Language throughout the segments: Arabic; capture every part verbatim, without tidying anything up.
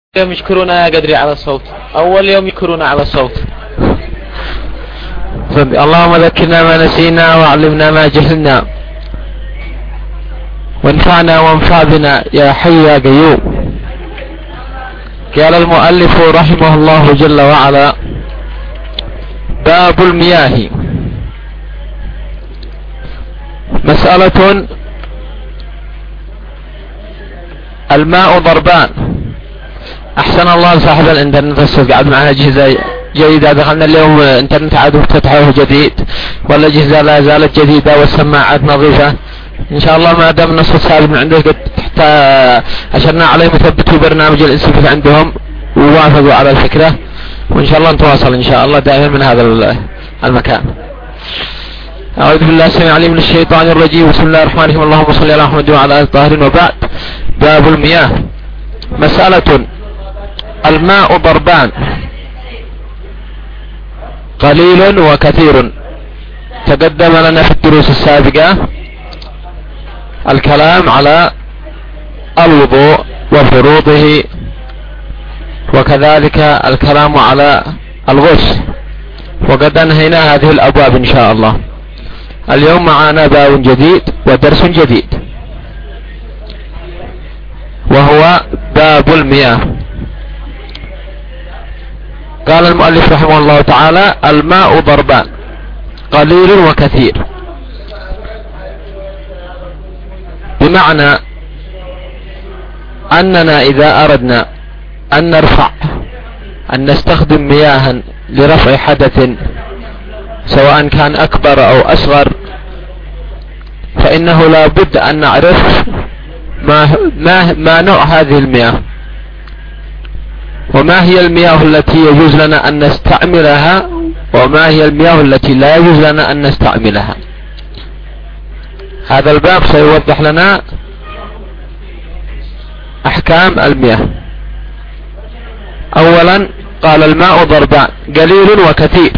يوم يشكرونا قدري على الصوت. أول يوم يشكرونا على الصوت. اللهم ذكرنا ما نسينا وعلمنا ما جهلنا وانفعنا وانفع بنا يا حي يا قيوم. قال المؤلف رحمه الله جل وعلا: باب المياه. مسألة: الماء ضربان. احسن الله صاحب الانترنت الصوت، قاعد معنا اجهزة جيدة. دخلنا اليوم انترنت عاد افتتحوه جديد، والاجهزة لا زالت جديدة والسماعات نظيفة ان شاء الله. ما دام الصوت ثابت من عندك حتى اشرنا عليه مثبتوا برنامج الانسيفيك عندهم ووافقوا على الفكرة، وان شاء الله نتواصل ان شاء الله دائما من هذا المكان. أعوذ بالله السميع العليم من الشيطان الرجيم. بسم الله الرحمن الرحيم. اللهم صل على محمد وعلى آله الطاهرين، وبعد. باب المياه. مسألة: الماء ضربان، قليل وكثير. تقدم لنا في الدروس السابقة الكلام على الوضوء وفروضه، وكذلك الكلام على الغسل، وقد انهينا هذه الابواب ان شاء الله. اليوم معنا باب جديد ودرس جديد، وهو باب المياه. قال المؤلف رحمه الله تعالى: الماء ضربان، قليل وكثير. بمعنى أننا إذا أردنا أن نرفع أن نستخدم مياها لرفع حدث سواء كان أكبر أو أصغر، فإنه لا بد أن نعرف ما, ما, ما نوع هذه المياه، وما هي المياه التي يجوز لنا أن نستعملها، وما هي المياه التي لا يجوز لنا أن نستعملها. هذا الباب سيوضح لنا أحكام المياه. أولا قال: الماء ضربان، قليل وكثير.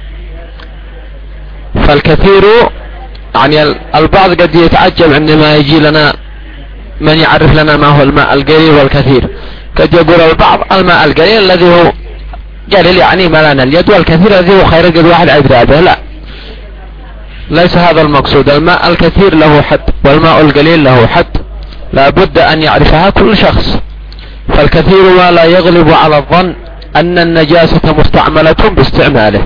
فالكثير يعني البعض قد يتعجب عندما يجي لنا من يعرف لنا ما هو الماء القليل والكثير. قد يقول البعض: الماء القليل الذي هو قليل يعني ملان اليد، والكثير الذي هو خير قد واحد عيد رابه. لا، ليس هذا المقصود. الماء الكثير له حد، والماء القليل له حد، لا بد أن يعرفها كل شخص. فالكثير ما لا يغلب على الظن أن النجاسة مستعملة باستعماله.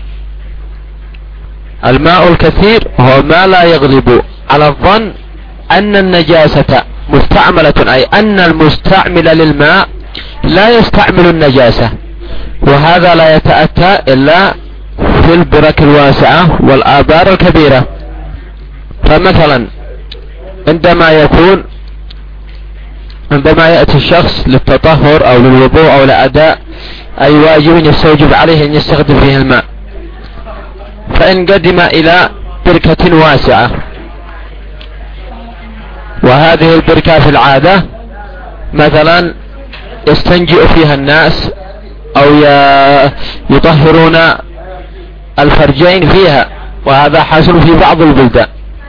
الماء الكثير هو ما لا يغلب على الظن أن النجاسة مستعملة، أي أن المستعمل للماء لا يستعمل النجاسة، وهذا لا يتأتى إلا في البرك الواسعة والآبار الكبيرة. فمثلا عندما يكون عندما يأتي الشخص للتطهر أو للوضوء أو لأداء أي واجب يستوجب عليه أن يستخدم فيه الماء، فإن قدم إلى بركة واسعة، وهذه البركة في العادة مثلا يستنجئ فيها الناس أو يطهرون الفرجين فيها، وهذا حاصل في بعض البلدان.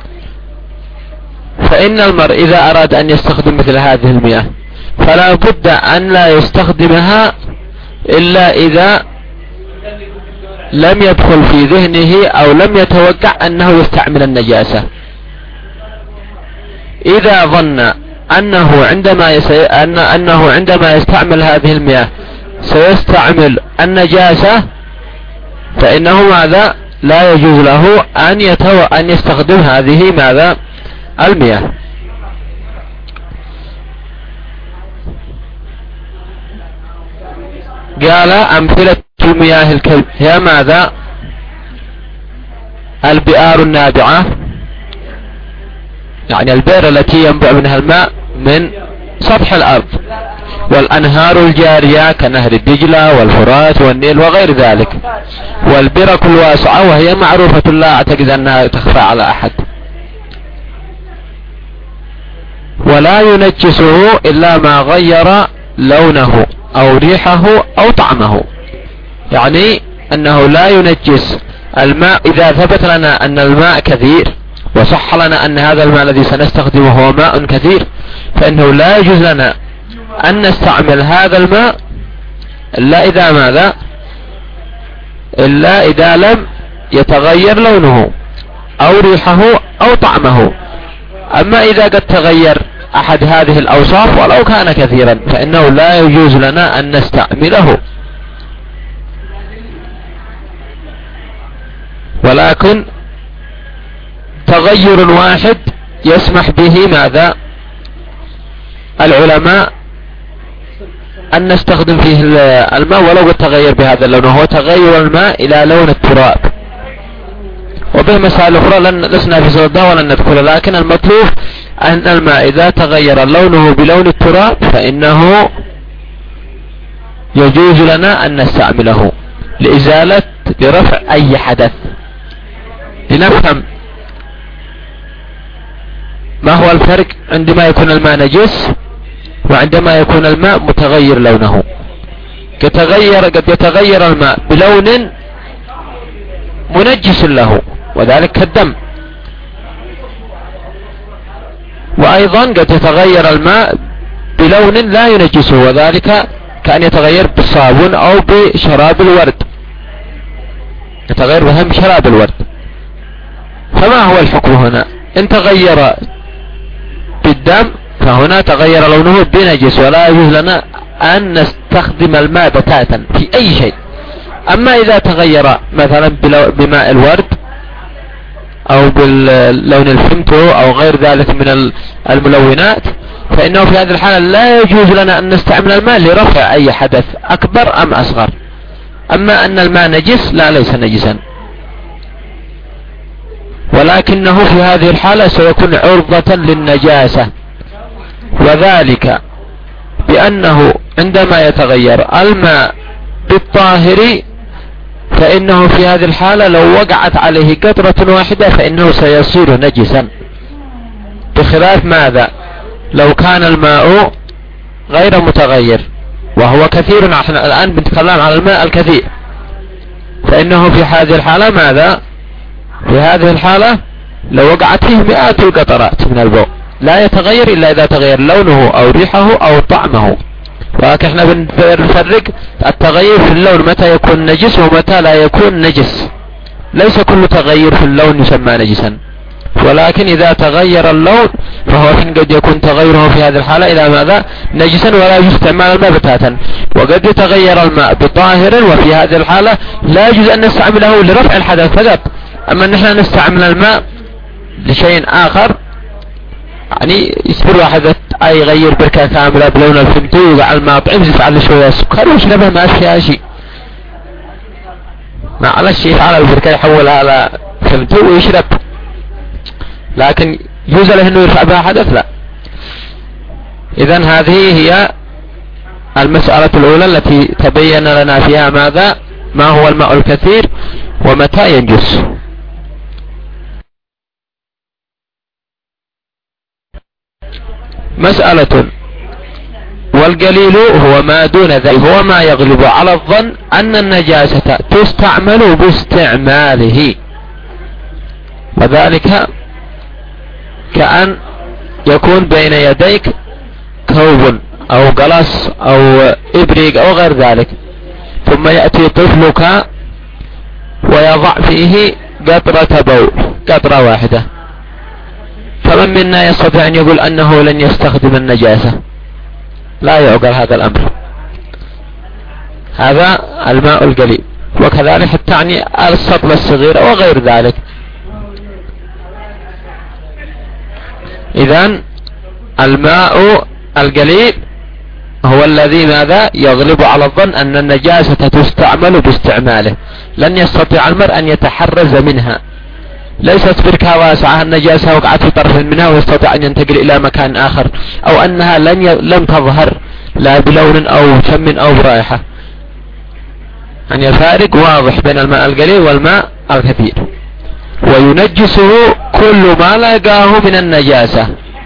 فإن المرء إذا أراد أن يستخدم مثل هذه المياه فلا بد أن لا يستخدمها إلا إذا لم يدخل في ذهنه أو لم يتوقع أنه يستعمل النجاسة. إذا ظن أنه عندما يسي... أن... أنه عندما يستعمل هذه المياه سيستعمل النجاسة، فإنه ماذا؟ لا يجوز له أن يتو... أن يستخدم هذه ماذا؟ المياه. قال: أمثلة المياه الكلب هي ماذا؟ البئار النابعة، يعني البئر التي ينبع منها الماء من سطح الأرض، والأنهار الجارية كنهر الدجلة والفرات والنيل وغير ذلك، والبرك الواسعة وهي معروفة لا أعتقد أنها تخفى على أحد. ولا ينجسه إلا ما غير لونه أو ريحه أو طعمه، يعني أنه لا ينجس الماء إذا ثبت لنا أن الماء كثير وصح لنا أن هذا الماء الذي سنستخدمه هو ماء كثير، فإنه لا يجوز لنا أن نستعمل هذا الماء إلا إذا ماذا إلا إذا لم يتغير لونه أو ريحه أو طعمه. أما إذا قد تغير أحد هذه الأوصاف ولو كان كثيرا فإنه لا يجوز لنا أن نستعمله، ولكن تغير واحد يسمح به ماذا العلماء أن نستخدم فيه الماء ولو قد تغير بهذا اللون، وهو تغير الماء إلى لون التراب. وبه مسائل أخرى لن لسنا في صددها ولن ندخل، لكن المطلوب أن الماء إذا تغير لونه بلون التراب فإنه يجوز لنا أن نستعمله لإزالة لرفع أي حدث. لنفهم ما هو الفرق عندما يكون الماء نجس وعندما يكون الماء متغير لونه. يتغير قد يتغير الماء بلون منجس له وذلك كالدم، وأيضا قد يتغير الماء بلون لا ينجسه وذلك كأن يتغير بالصابون أو بشراب الورد، يتغير بهم شراب الورد. فما هو الحكم هنا؟ إن تغير بالدم فهنا تغير لونه بنجس ولا يجوز لنا أن نستخدم الماء بتاتا في أي شيء. أما إذا تغير مثلا بماء الورد أو باللون الفيمتو أو غير ذلك من الملونات فإنه في هذه الحالة لا يجوز لنا أن نستعمل الماء لرفع أي حدث أكبر أم أصغر. أما أن الماء نجس لا، ليس نجسا، ولكنه في هذه الحالة سيكون عرضة للنجاسة، وذلك بأنه عندما يتغير الماء بالطاهر فإنه في هذه الحالة لو وقعت عليه قطرة واحدة فإنه سيصير نجسا، بخلاف ماذا لو كان الماء غير متغير وهو كثير. نحن الآن بنتكلم عن الماء الكثير، فإنه في هذه الحالة ماذا في هذه الحالة لو وقعت فيه مئات القطرات من البول لا يتغير إلا إذا تغير لونه أو ريحه أو طعمه. ولكن احنا بنفرق التغير في اللون متى يكون نجس ومتى لا يكون نجس. ليس كل تغير في اللون يسمى نجسا، ولكن إذا تغير اللون فهو قد يكون تغيره في هذه الحالة إلى ماذا نجسا ولا يجوز استعمال الماء بتاتا. وقد يتغير الماء بطاهر وفي هذه الحالة لا يجوز أن نستعمله لرفع الحدث فقط. أما نحن نستعمل الماء لشيء آخر، يعني يصبر واحد أي يغير بركة كاملة بلون الفيمتو ويقع الماء طعم يفعل شوية سكر ويشربها ما فيها شيء، ما على شيء على البركة يحولها على فيمتو ويشرب، لكن يجوز له انه يرفع بها حدث لا. اذن هذه هي المسألة الاولى التي تبين لنا فيها ماذا ما هو الماء الكثير ومتى ينجس. مسألة والقليل هو ما دون ذلك، هو ما يغلب على الظن أن النجاسة تستعمل باستعماله، وذلك كأن يكون بين يديك كوب أو قلص أو إبريق أو غير ذلك، ثم يأتي طفلك ويضع فيه قطرة بول قطرة واحدة، فمن منا يستطيع أن يقول أنه لن يستخدم النجاسة؟ لا يعقل هذا الأمر. هذا الماء القليل، وكذلك تعني السطل الصغير وغير ذلك. إذن الماء القليل هو الذي ماذا يغلب على الظن أن النجاسة تستعمل باستعماله، لن يستطيع المرء أن يتحرز منها، ليست بركة واسعة النجاسة وقعت في طرف منها ويستطيع أن ينتقل إلى مكان آخر، أو أنها لن ي... لم تظهر لا بلون أو شم أو برائحة. يعني الفارق واضح بين الماء القليل والماء الكثير. وينجسه كل ما لقاه من النجاسة،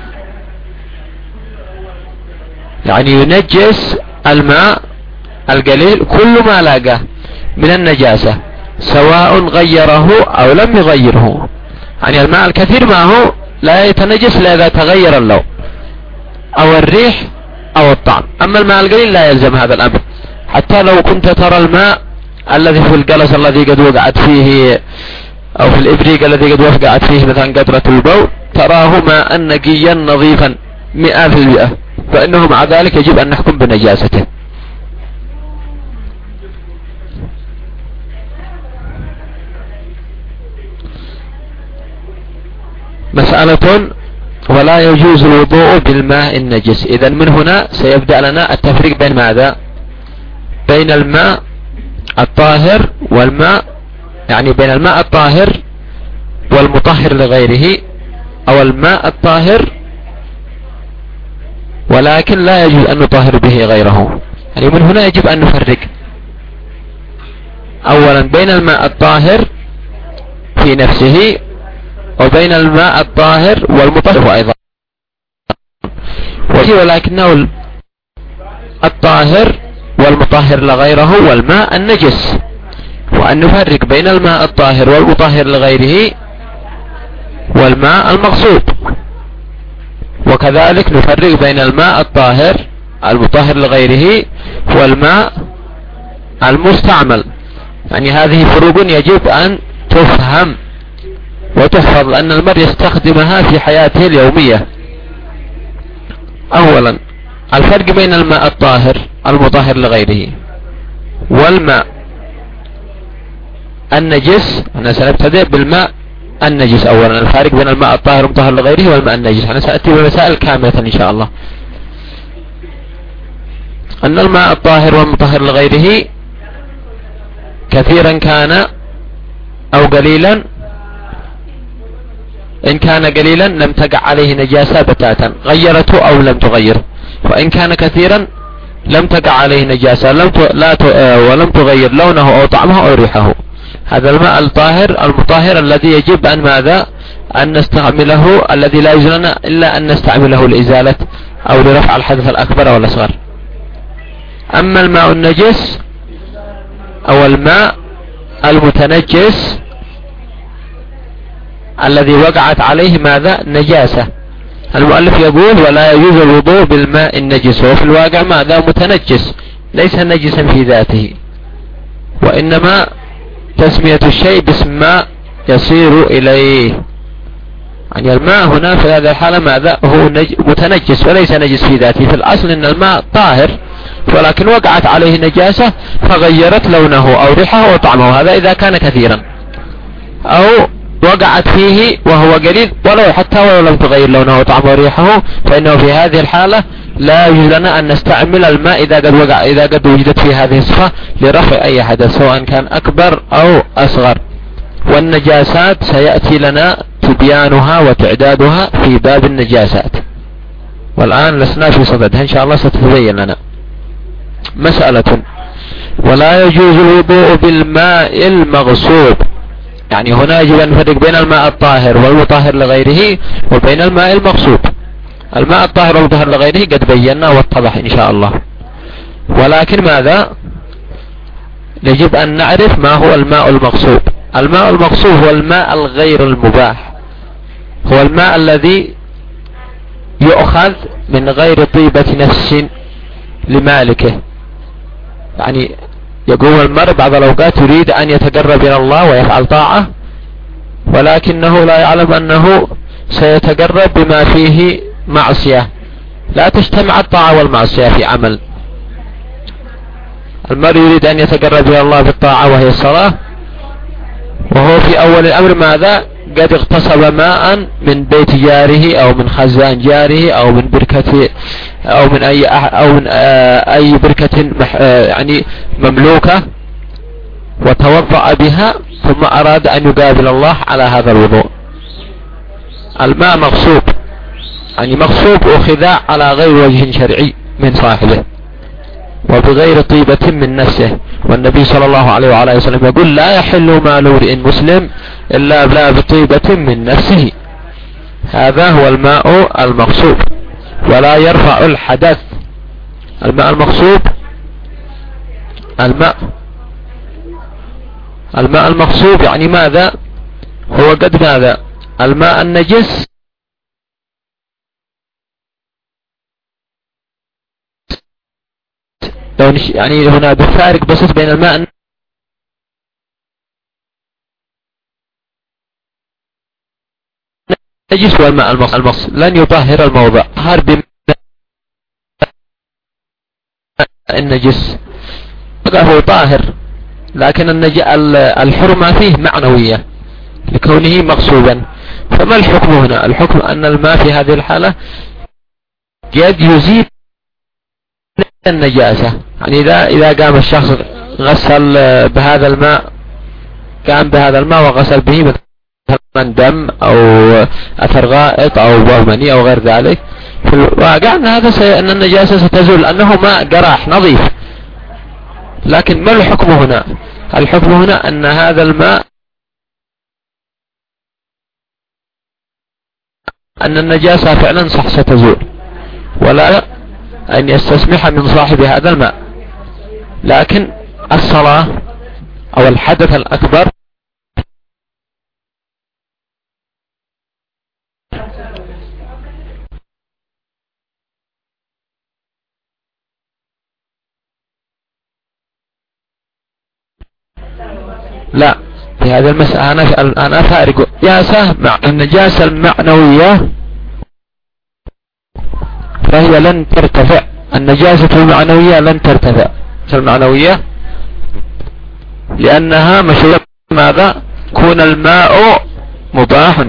يعني ينجس الماء القليل كل ما لقاه من النجاسة سواء غيره أو لم يغيره. يعني الماء الكثير ما هو لا يتنجس إلا إذا تغير اللون أو الريح أو الطعم. أما الماء القليل لا يلزم هذا الأمر، حتى لو كنت ترى الماء الذي في القلس الذي قد وقعت فيه أو في الإبريق الذي قد وقعت فيه مثلا قطرة البول تراه ماء نقيا نظيفا مئة في المئة، فإنه مع ذلك يجب أن نحكم بنجاسته. مسألة: ولا يجوز الوضوء بالماء النجس. إذن من هنا سيبدأ لنا التفريق بين ماذا؟ بين الماء الطاهر والماء، يعني بين الماء الطاهر والمطهر لغيره، أو الماء الطاهر ولكن لا يجوز أن نطهر به غيره. يعني من هنا يجب أن نفرق أولا بين الماء الطاهر في نفسه وبين الماء الطاهر والمطهر أيضا، ولكنه الطاهر والمطهر لغيره والماء النجس، وأن نفرق بين الماء الطاهر والمطهر لغيره والماء المغصوب، وكذلك نفرق بين الماء الطاهر المطهر لغيره والماء المستعمل. يعني هذه فروق يجب أن تفهم وتحفظ، لأن المرء يستخدمها في حياته اليومية. أولا الفرق بين الماء الطاهر المطهر لغيره والماء النجس. أنا سنبتدئ بالماء النجس أولا، الفارق بين الماء الطاهر المطهر لغيره والماء النجس. أنا سأتي بمسائل كاملة إن شاء الله. أن الماء الطاهر والمطهر لغيره كثيرا كان أو قليلا، إن كان قليلا لم تقع عليه نجاسة بتاتا غيرته أو لم تغيره، وإن كان كثيرا لم تقع عليه نجاسة لم ت... لا ت... ولم تغير لونه أو طعمه أو ريحه. هذا الماء الطاهر المطهر الذي يجب أن ماذا؟ أن نستعمله، الذي لا يجوز لنا إلا أن نستعمله لإزالة أو لرفع الحدث الأكبر أو الأصغر. أما الماء النجس أو الماء المتنجس الذي وقعت عليه ماذا؟ نجاسة. المؤلف يقول: ولا يجوز الوضوء بالماء النجس، وفي الواقع ماذا؟ متنجس، ليس نجسا في ذاته، وإنما تسمية الشيء باسم ما يصير إليه. يعني الماء هنا في هذه الحالة ماذا؟ هو متنجس وليس نجس في ذاته. في الأصل إن الماء طاهر، ولكن وقعت عليه نجاسة فغيرت لونه أو ريحه أو طعمه، هذا إذا كان كثيرا، أو وقعت فيه وهو قليل ولو حتى ولو لم تغير لونه وطعمه وريحه، فإنه في هذه الحالة لا يجوز لنا أن نستعمل الماء إذا قد وقع إذا قد وجدت في هذه الصفة لرفع أي حدث سواء كان أكبر أو أصغر. والنجاسات سيأتي لنا تبيانها وتعدادها في باب النجاسات، والآن لسنا في صددها إن شاء الله ستتبين لنا. مسألة: ولا يجوز الوضوء بالماء المغصوب. يعني هنا يجب أن نفرق بين الماء الطاهر والمطهر لغيره وبين الماء المغصوب. الماء الطاهر والمطهر لغيره قد بينا واتضح إن شاء الله، ولكن ماذا؟ يجب أن نعرف ما هو الماء المغصوب. الماء المغصوب هو الماء الغير المباح، هو الماء الذي يؤخذ من غير طيبة نفس لمالكه. يعني يقوم المرء بعض الأوقات يريد أن يتقرب إلى الله ويفعل طاعة، ولكنه لا يعلم أنه سيتقرب بما فيه معصية، لا تجتمع الطاعة والمعصية في عمل. المرء يريد أن يتقرب إلى الله بالطاعة وهي الصلاة، وهو في أول الأمر ماذا؟ قد اغتصب ماء من بيت جاره أو من خزان جاره أو من بركة أو من أي أو من أي بركة يعني مملوكة، وتوضأ بها ثم أراد أن يقابل الله على هذا الوضوء. الماء مغصوب، يعني مغصوب أخذ على غير وجه شرعي من صاحبه وبغير طيبة من نفسه. والنبي صلى الله عليه وعلى وسلم يقول: لا يحل مال امرئ مسلم إلا بلا بطيبة من نفسه. هذا هو الماء المغصوب، ولا يرفع الحدث. الماء المغصوب الماء الماء المغصوب يعني ماذا؟ هو قد ماذا؟ الماء النجس لو يعني هنا بفارق بسيط بين الماء النجس والماء المغصوب لن يطهر الموضع. طهر بماء النجس هو طاهر، لكن الحرمة فيه معنوية لكونه مغصوبا. فما الحكم هنا؟ الحكم أن الماء في هذه الحالة قد يزيد النجاسة. يعني إذا إذا قام الشخص غسل بهذا الماء، قام بهذا الماء وغسل به مثلا دم أو أثر غائط أو بول أو غير ذلك، في الواقع أن هذا سي... أن النجاسة ستزول لأنه ماء قراح نظيف. لكن ما الحكم هنا؟ الحكم هنا أن هذا الماء أن النجاسة فعلا صح ستزول، ولا أن يستسمح من صاحب هذا الماء. لكن الصلاة أو الحدث الأكبر لا، في هذه المسألة أنا أنا فارق نجاسة مع النجاسة المعنوية، فهي لن ترتفع. النجاسة المعنوية لن ترتفع المعنوية لأنها مشروع. ماذا؟ كون الماء مباح.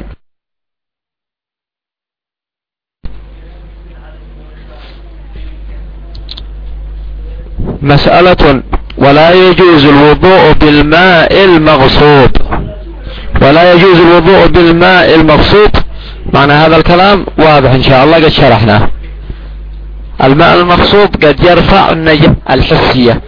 مسألة: ولا يجوز الوضوء بالماء المغصوب. ولا يجوز الوضوء بالماء المغصوب، معنى هذا الكلام واضح إن شاء الله، قد شرحناه. الماء المغصوب قد يرفع النجاسة الحسية،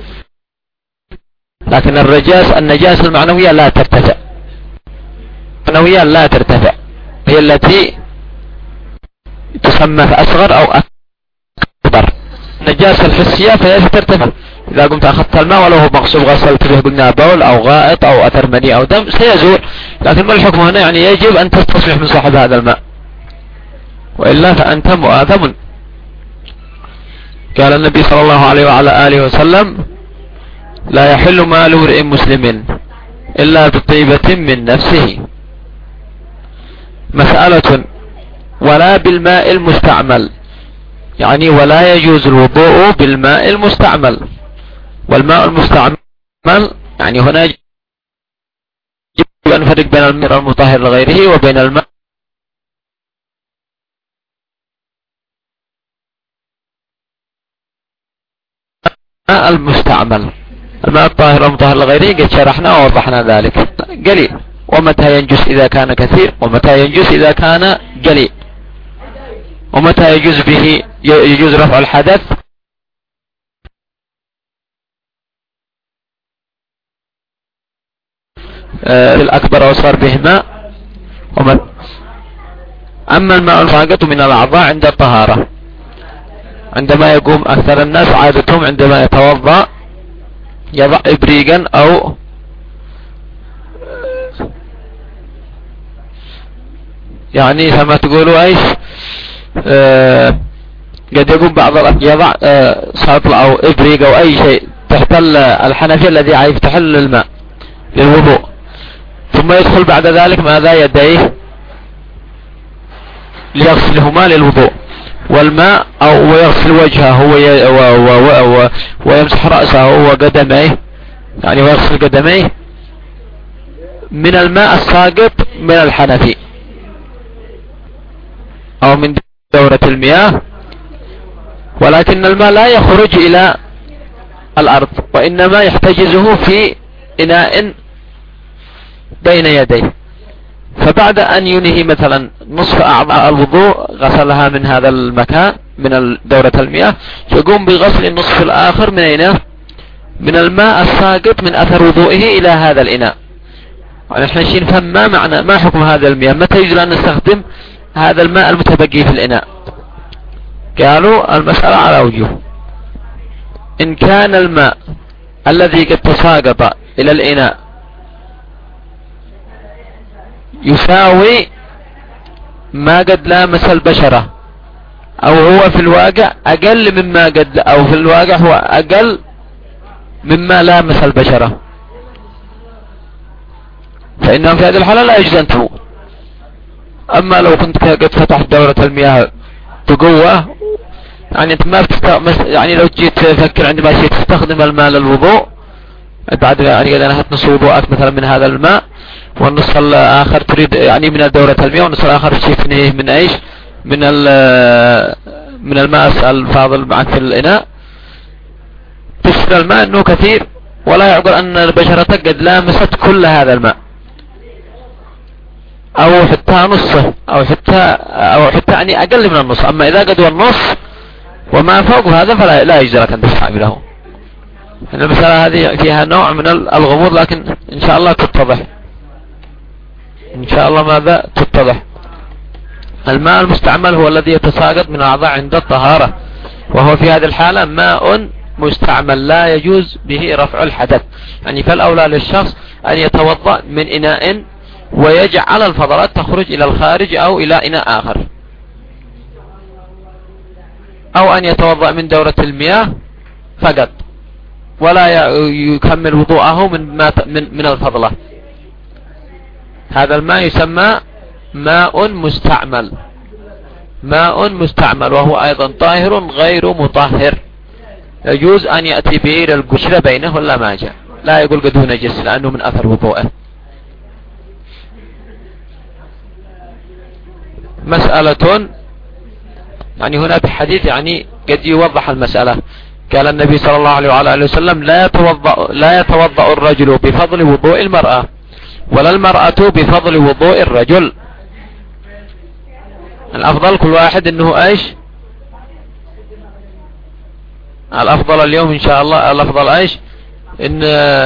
لكن الرجاس النجاسة المعنوية لا ترتفع. المعنوية لا ترتفع، هي التي تسمى أصغر أو أكبر. النجاسة الحسية فهي ترتفع. إذا قمت أخذت الماء ولو هو مغصوب غسلت به قلنا بول أو غائط أو أثر مني أو دم سيزول. لكن ما الحكم هنا؟ يعني يجب أن تستصلح من صاحب هذا الماء، وإلا فأنت مؤاثم. قال النبي صلى الله عليه وعلى آله وسلم: لا يحل مال امرئ مسلم إلا بطيبة من نفسه. مسألة: ولا بالماء المستعمل، يعني ولا يجوز الوضوء بالماء المستعمل. والماء المستعمل يعني هنا يجب أن نفرق بين الماء المطهر لغيره وبين الماء المستعمل. الماء الطاهر المطهر لغيره قد شرحنا ووضحنا ذلك. قليل. ومتى ينجس إذا كان كثير، ومتى ينجس إذا كان قليل، ومتى يجوز به يجوز رفع الحدث آه الأكبر وصار به ماء. أما الماء الفاقط من الأعضاء عند الطهارة، عندما يقوم أكثر الناس عادتهم عندما يتوضأ يضع إبريقا أو يعني كما تقولوا ايش آه قد يقوم بعض يضع آه سطل او ابريق او اي شيء تحت الحنفية الذي يفتح الماء للوضوء، ثم يدخل بعد ذلك ماذا؟ يديه ليغسلهما للوضوء والماء، او ويغسل وجهه ويمسح رأسه وقدميه، يعني ويغسل قدميه من الماء الساقط من الحنفي او من دورة المياه. ولكن الماء لا يخرج الى الارض، وانما يحتجزه في اناء بين يديه. فبعد ان ينهي مثلا نصف اعضاء الوضوء غسلها من هذا المكان من دورة المياه، يقوم بغسل النصف الاخر من اين؟ من الماء الساقط من اثر وضوئه الى هذا الاناء. يعني احنا شين نفهم ما معنى ما حكم هذا المياه، متى يجوز ان نستخدم هذا الماء المتبقي في الإناء؟ قالوا المسألة على وجوه. إن كان الماء الذي قد تساقط إلى الإناء يساوي ما قد لامس البشرة، أو هو في الواقع أقل مما قد، أو في الواقع هو أقل مما لامس البشرة، فإنه في هذه الحالة لا يجوز أن تموت. أما لو كنت قد فتحت دورة المياه بقوة، يعني انت ما بتست... يعني لو جيت تفكر عندما جيت تستخدم الماء للوضوء بعد يعني إذا نهت نص وضوءك مثلا من هذا الماء، والنص الآخر تريد يعني من دورة المياه، والنص الآخر تشوفني من ايش؟ من من الماء الفاضل معك في الإناء، تشتري الماء انه كثير ولا يعقل ان بشرتك قد لامست كل هذا الماء، او حتى نصه، او حتى او حتى يعني اقل من النص. اما اذا قد النص وما فوق هذا فلا لا يجوز لك ان تسحب له. المسألة هذه فيها نوع من الغموض، لكن ان شاء الله تتضح ان شاء الله. ماذا تتضح؟ الماء المستعمل هو الذي يتساقط من الاعضاء عند الطهارة، وهو في هذه الحالة ماء مستعمل لا يجوز به رفع الحدث. يعني فالاولى للشخص ان يتوضأ من اناء ويجعل الفضلات تخرج الى الخارج او الى اناء اخر، او ان يتوضأ من دورة المياه فقط ولا يكمل وضوءه من من من الفضلة. هذا الماء يسمى ماء مستعمل، ماء مستعمل وهو ايضا طاهر غير مطهر، يجوز ان يأتي به الى القشرة بينه ولا ما جاء، لا يقول قد هو نجس لانه من اثر وضوءه. مسألة يعني هنا بحديث يعني قد يوضح المسألة. قال النبي صلى الله عليه وعلى اله وسلم لا يتوضأ لا يتوضأ الرجل بفضل وضوء المرأة، ولا المرأة بفضل وضوء الرجل. الافضل كل واحد انه ايش؟ الافضل اليوم ان شاء الله الافضل ايش؟ ان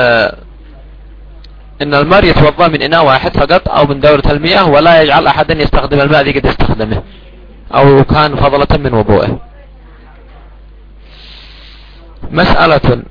ان المرء يتوضأ من اناء واحد فقط او من دورة المياه، ولا يجعل احدا يستخدم الماء الذي قد يستخدمه او كان فضلة من وضوءه. مسألة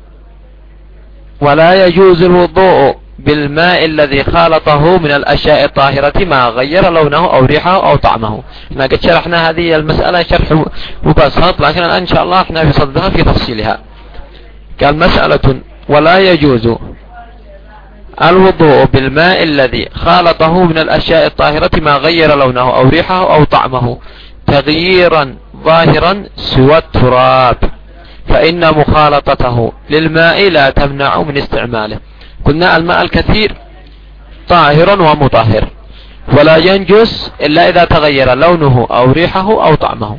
ولا يجوز الوضوء بالماء الذي خالطه من الاشياء الطاهرة ما غير لونه او ريحه او طعمه. ما قد شرحنا هذه المسألة شرح مبسط، لكن الان ان شاء الله احنا في صددها في تفصيلها. قال مسألة ولا يجوز الوضوء بالماء الذي خالطه من الاشياء الطاهرة ما غير لونه او ريحه او طعمه تغييرا ظاهرا سوى التراب، فإن مخالطته للماء لا تمنع من استعماله. قلنا الماء الكثير طاهر ومطهر، ولا ينجس إلا إذا تغير لونه أو ريحه أو طعمه،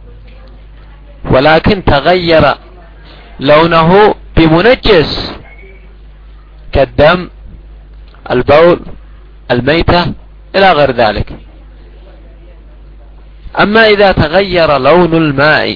ولكن تغير لونه بمنجس كالدم، البول، الميتة إلى غير ذلك. أما إذا تغير لون الماء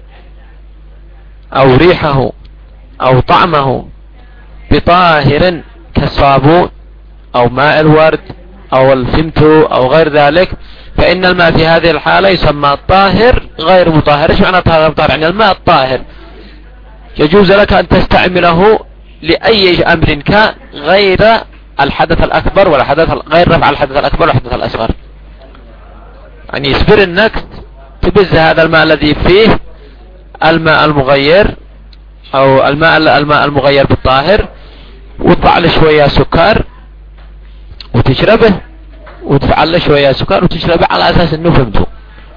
أو ريحه أو طعمه بطاهر كالصابون أو ماء الورد أو الفيمتو أو غير ذلك، فإن الماء في هذه الحالة يسمى طاهر غير مطهر. ايش معنى طاهر مطهر؟ يعني الماء الطاهر يجوز لك أن تستعمله لأي أمر كان غير الحدث الأكبر ولا حدث غير رفع الحدث الأكبر والحدث الأصغر. يعني يصبر انك تبز هذا الماء الذي فيه الماء المغير او الماء الماء المغير بالطاهر، وتضع له شويه سكر وتشربه، وتفعل له شويه سكر وتشربه على اساس انه فهمته،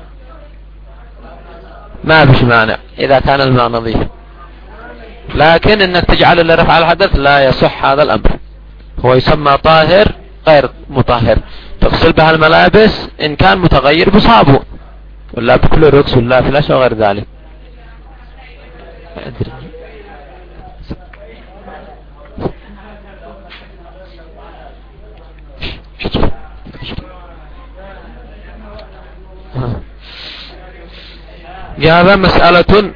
ما فيش مانع اذا كان الماء نظيف. لكن انك تجعل له رفع الحدث لا يصح هذا الامر، هو يسمى طاهر غير مطهر. تغسل بها الملابس ان كان متغير بصابون ولا بكلوركس ولا فلاش وغير ذلك. هذا مسألة.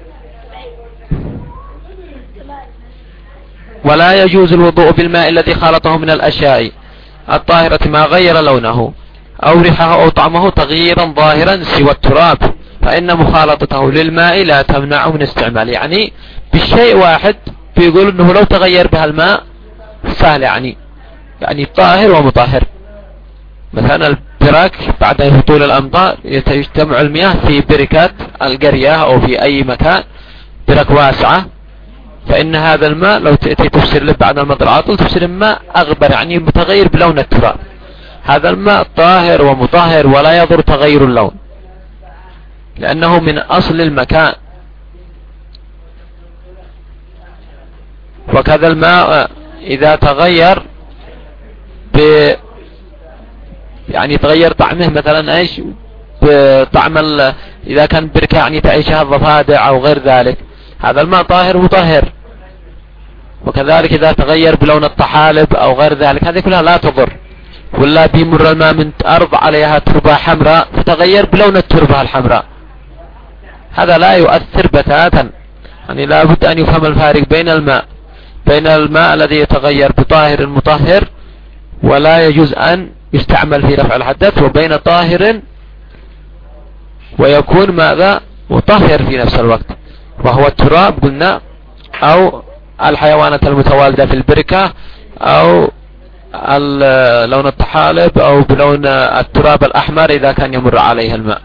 ولا يجوز الوضوء بالماء الذي خالطه من الأشياء الطاهرة ما غير لونه أو ريحه أو طعمه تغييرا ظاهرا سوى التراب، فإن مخالطته للماء لا تمنع من استعماله. يعني بالشيء واحد بيقول انه لو تغير بها الماء سهل، يعني يعني طاهر ومطهر. مثلا البراك بعد هطول الأمطار يجتمع المياه في بركات القرية أو في أي مكان، برك واسعة، فإن هذا الماء لو تأتي تفسر له بعد المطر على طول تفسر الماء أغبر يعني متغير بلون التراب. هذا الماء طاهر ومطهر ولا يضر تغير اللون لأنه من أصل المكان. وكذا الماء إذا تغير ب يعني تغير طعمه مثلا ايش بطعم ال... إذا كان بركة يعني تعيشها الضفادع أو غير ذلك هذا الماء طاهر مطهر. وكذلك إذا تغير بلون الطحالب أو غير ذلك هذه كلها لا تضر. ولا بيمر الماء من أرض عليها تربة حمراء فتغير بلون التربة الحمراء هذا لا يؤثر بتاتا. يعني لا بد أن يفهم الفارق بين الماء بين الماء الذي يتغير بطاهر مطهر ولا يجوز أن يستعمل في رفع الحدث وبين طاهر ويكون ماذا مطهر في نفس الوقت وهو التراب قلنا أو الحيوانات المتوالدة في البركة أو لون الطحالب أو بلون التراب الأحمر إذا كان يمر عليها الماء.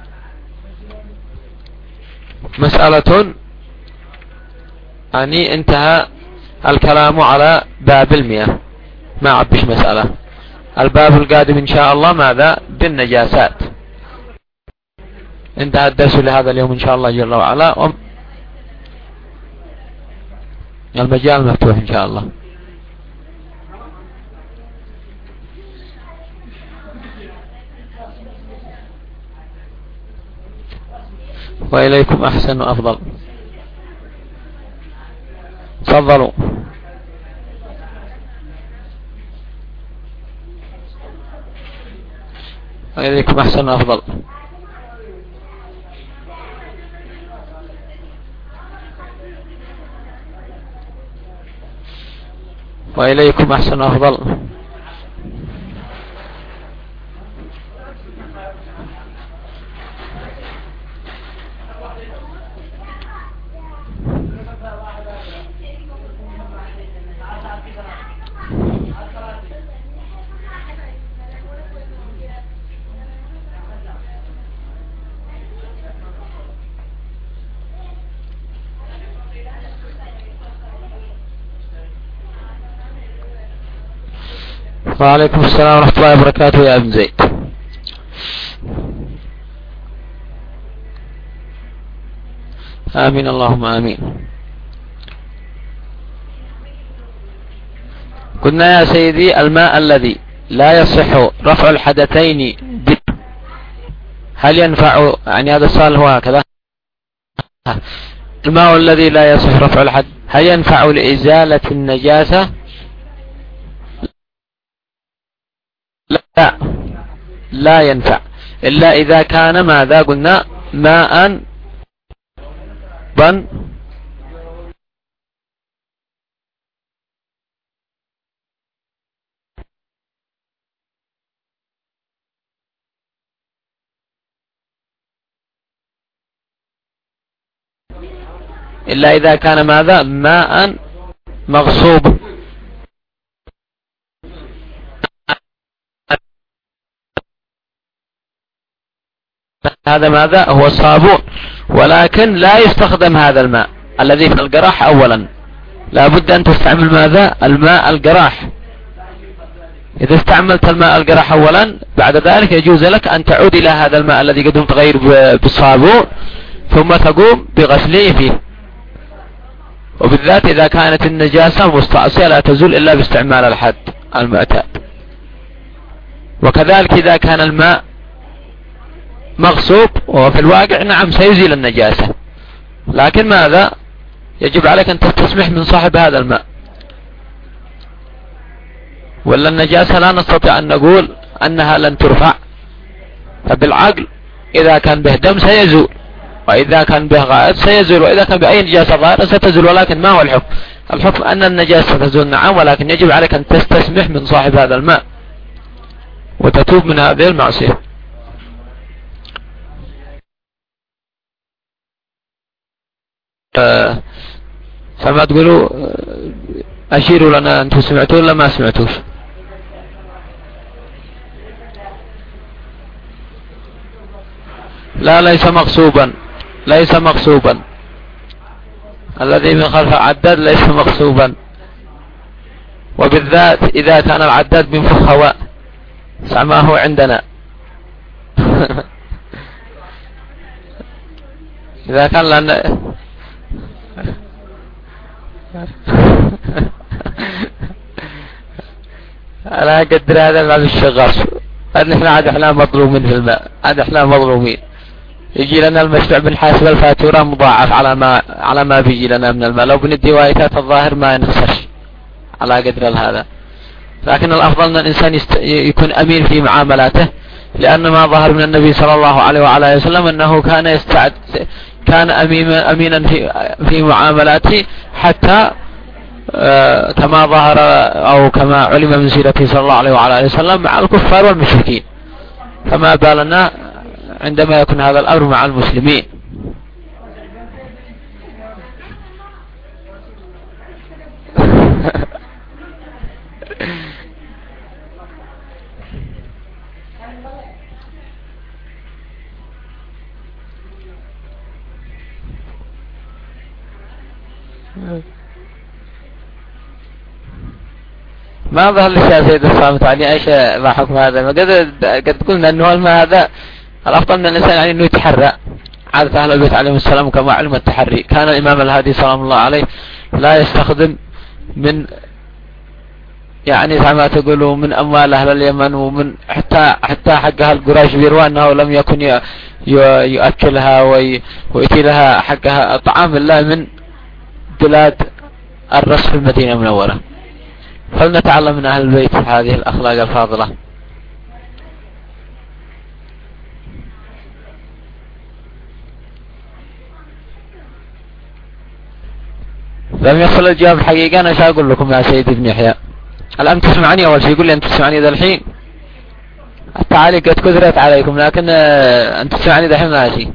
مسألة يعني انتهى الكلام على باب المياه ما عبش مسألة. الباب القادم إن شاء الله ماذا بالنجاسات. انتهى الدرس لهذا اليوم إن شاء الله جل وعلا. المجال مفتوح إن شاء الله. وإليكم أحسن وأفضل. تفضلوا. وإليكم أحسن وأفضل. وإليكم أحسن وأفضل. وعليكم السلام ورحمة الله وبركاته يا ابن زيد. آمين اللهم آمين. قلنا يا سيدي الماء الذي لا يصح رفع الحدثين هل ينفع يعني هذا السؤال هو هكذا الماء الذي لا يصح رفع الحدث هل ينفع لإزالة النجاسة؟ لا لا ينفع إلا إذا كان ماذا قلنا ماء بن إلا إذا كان ماذا ماء مغصوب هذا ماذا هو الصابون. ولكن لا يستخدم هذا الماء الذي في القراح أولا لا بد أن تستعمل ماذا الماء القراح. إذا استعملت الماء القراح أولا بعد ذلك يجوز لك أن تعود إلى هذا الماء الذي قد تغير بالصابون ثم تقوم بغسله فيه. وبالذات إذا كانت النجاسة مستعصية لا تزول إلا باستعمال الحد المعتاد. وكذلك إذا كان الماء مغصوب وفي الواقع نعم سيزيل النجاسة لكن ماذا يجب عليك أن تستسمح من صاحب هذا الماء. ولا النجاسة لا نستطيع أن نقول أنها لن ترفع فبالعقل إذا كان به دم سيزول وإذا كان به غائط سيزول وإذا كان بأي نجاسة ظاهرة ستزول. ولكن ما هو الحكم؟ الحكم أن النجاسة تزول نعم ولكن يجب عليك أن تستسمح من صاحب هذا الماء وتتوب من هذه المعصية. فما تقولوا أشيروا لنا أنتم سمعتوا ولا ما سمعتوش؟ لا ليس مغصوبا ليس مغصوبا الذي من خلف عداد ليس مغصوبا، وبالذات إذا كان العداد بينفخ هواء ما هو عندنا. إذا كان لأن أنا أقدر هذا ما في الشغاص، نحن عاد إحنا مظلومين في الماء، عاد إحنا مظلومين. يجي لنا المشروع بنحاسب الفاتورة مضاعف على ما على ما بيجي لنا من الماء، لو بندي وايتات الظاهر ما نخسرش على قدر هذا. لكن الأفضل أن الإنسان يست... يكون أمين في معاملاته، لأن ما ظهر من النبي صلى الله عليه وعلى وسلم أنه كان يستعد كان أمينا, أمينا في في معاملاته، حتى آه كما ظهر أو كما علم من سيرته صلى الله عليه وعلى وسلم مع الكفار والمشركين، فما بالنا عندما يكون هذا الأمر مع المسلمين. ما ظهر لي يا سيد الصامت يعني ايش ما حكم هذا؟ ما قد قد قلنا انه الماء هذا الافضل من الانسان يعني انه يتحرى. عادة اهل البيت عليهم السلام كما علم التحري. كان الامام الهادي سلام الله عليه لا يستخدم من يعني كما تقولوا من اموال اهل اليمن، ومن حتى حتى حق اهل قريش بيروى انه لم يكن يؤكلها ويؤتي لها حقها طعام الله من بلاد الرصف في المدينة المنورة. فلنتعلم من أهل البيت هذه الأخلاق الفاضلة. لم يصل الجواب الحقيقة. أنا شو أقول لكم يا سيد ابن يحيى؟ الآن تسمعني أول شيء، يقول لي أنت تسمعني ذا الحين، التعاليق قد كثرت عليكم، لكن أنت تسمعني ذا الحين ماشي.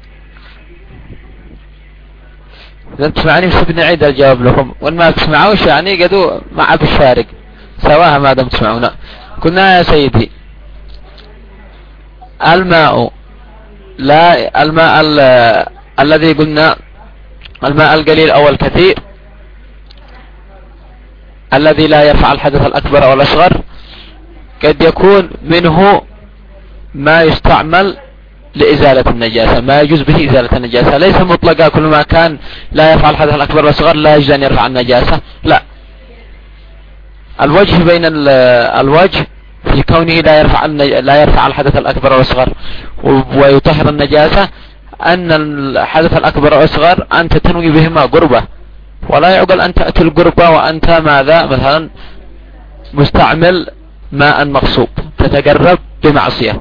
إذا تسمعني مش بنعيد الجواب لكم، وإن ما تسمعوش يعني قدوا مع بالفارق سواها ما دام تسمعونا. قلنا يا سيدي الماء لا الماء الذي قلنا الماء القليل أو الكثير الذي لا يرفع الحدث الأكبر أو الأصغر قد يكون منه ما يستعمل لإزالة النجاسة، ما يجوز به إزالة النجاسة، ليس مطلقا كل ما كان لا يرفع الحدث الأكبر والأصغر لا يجوز أن يرفع النجاسة، لا. الوجه بين الوجه في كونه لا يرفع لا يرفع الحدث الأكبر والأصغر ويطهر النجاسة أن الحدث الأكبر والأصغر أنت تنوي بهما قربة، ولا يعقل أن تأتي القربة وأنت ماذا مثلا مستعمل ماء مغصوب تتقرب بمعصية.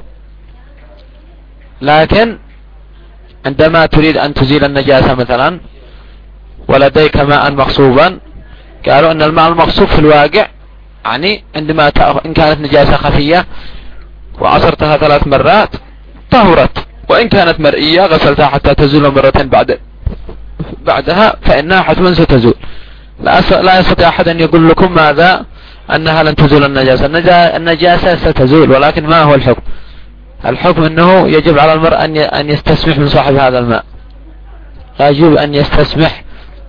لكن عندما تريد أن تزيل النجاسة مثلا ولديك ماء مغصوبا، قالوا أن الماء المغصوب في الواقع يعني عندما إن كانت نجاسة خفية وعصرتها ثلاث مرات طهرت، وإن كانت مرئية غسلتها حتى تزول مرتين بعد بعدها فإنها حتما ستزول. لا يستطيع أحد أن يقول لكم ماذا أنها لن تزول النجاسة. النجاسة ستزول، ولكن ما هو الحكم؟ الحكم أنه يجب على المرء أن يستسمح من صاحب هذا الماء، يجب أن يستسمح.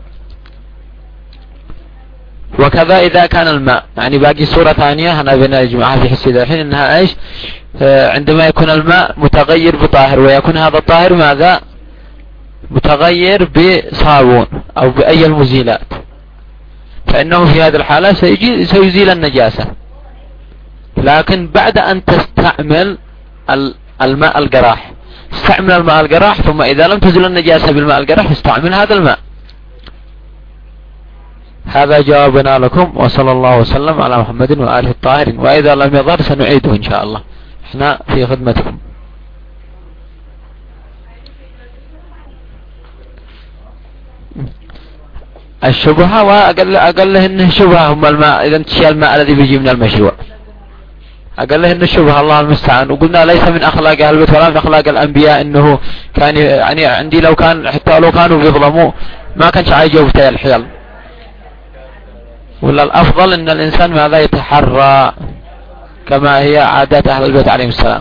وكذا إذا كان الماء يعني باقي صورة ثانية أنا بنا يجمعها في حسي الحين إنها إيش؟ عندما يكون الماء متغير بطاهر ويكون هذا الطاهر ماذا؟ متغير بصابون أو بأي المزيلات، فإنه في هذه الحالة سيجي سيزيل النجاسة. لكن بعد أن تستعمل الماء القراح، استعمل الماء القراح، ثم إذا لم تزل النجاسة بالماء القراح استعمل هذا الماء. هذا جوابنا لكم، وصلى الله وسلم على محمد وآله الطاهرين. وإذا لم يظهر سنعيده إن شاء الله، احنا في خدمتكم. الشبهة وأقل أقله إنه شبهة هم الماء، إذا انتشى الماء الذي بيجي من المشروع أقله إنه الشبهة، الله المستعان. وقلنا ليس من أخلاق أهل البيت ولا من أخلاق الأنبياء إنه كان يعني عندي لو كان حتى لو كانوا بيظلموا ما كانش عايجوا في الحيل. ولا الأفضل إن الإنسان ماذا يتحرى كما هي عادات أهل البيت عليهم السلام.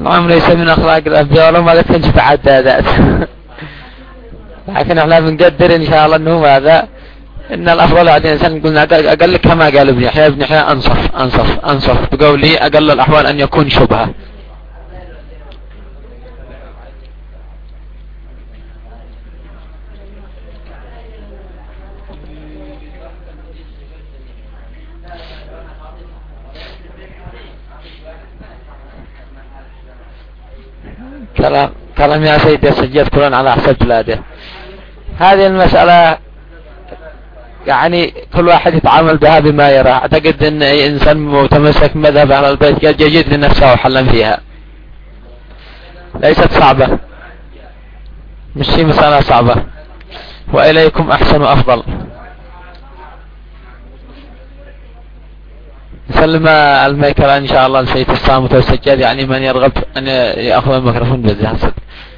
نعم ليس من أخلاق الأنبياء ولو ما قد كنت تعدادات. لكن احنا بنقدر إن شاء الله أنه هذا إن الأفضل على الإنسان قلنا أقل كما قال ابن يحيى ابن يحيى أنصف أنصف أنصف بقولي أقل الأحوال أن يكون شبهة. كلام كلام يا سيدي سجد كلنا على حسب بلاده. هذه المسألة يعني كل واحد يتعامل بها بما يرى. أعتقد أن أي إنسان متمسك مذهب أهل البيت قد يجد لنفسه حلا فيها، ليست صعبة، مش هي مسألة صعبة. وإليكم أحسن وأفضل. نسلم الميكرة إن شاء الله لسيد الصامت والسجاد، يعني من يرغب أن يأخذ الميكروفون بذي.